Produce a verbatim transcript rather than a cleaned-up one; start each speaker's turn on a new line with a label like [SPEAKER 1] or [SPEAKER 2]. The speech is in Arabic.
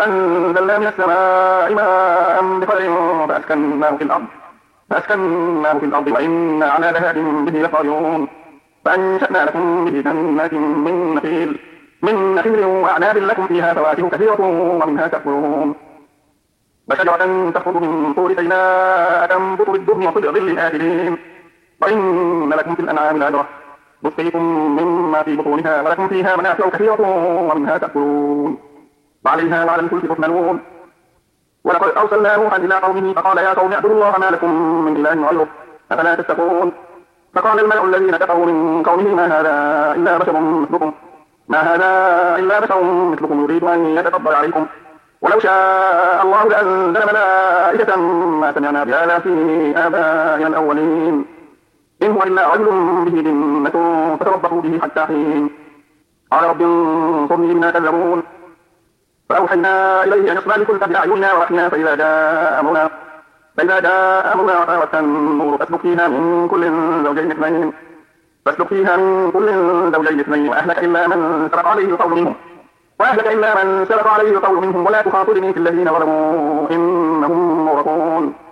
[SPEAKER 1] وأنزلنا من السماء ماء بقدر فأسكناه في الأرض فأسكناه في الأرض وإنا على ذهاب به لقادرون فأنشأنا لكم به جنات من نخيل من نخيل وأعناب لكم فيها فواكه كثيرة ومنها تأكلون وشجرة تخرج من طور سيناء تنبت بالدهن وصدر للآكلين وإن لكم في الأنعام لعبرة نسقيكم مما في بطونها ولكم فيها منافع كثيرة ومنها تأكلون وعليها وعلى الفلك تحملون ولقد أرسلنا نوحا إلى قومه فقال يا قوم اعبدوا الله ما لكم من إله غيره أفلا تتقون فقال الملأ الذين كفروا من قومه ما هذا إلا بشر مثلكم ما هذا إلا بشر مثلكم يريد أن يتفضل عليكم ولو شاء الله لأنزل ملائكة ما سمعنا بهذا في آبائنا الأولين إن هو إلا رجل به جنة فتربصوا به حتى حين قال رب انصرني بما كذبون فأوحينا إليه أن اصنع الفلك بأعيننا ووحينا فإذا جاء أمرنا فإذا جاء أمرنا وفارت النور فاسلك فيها من كل زوجين اثنين فاسلك فيها من كل زوجين اثنين وأهلك إلا من سبق عليه القول منهم وأهلك إلا من سبق عليه القول منهم ولا تخاطبني في الذين ظلموا إنهم مغرقون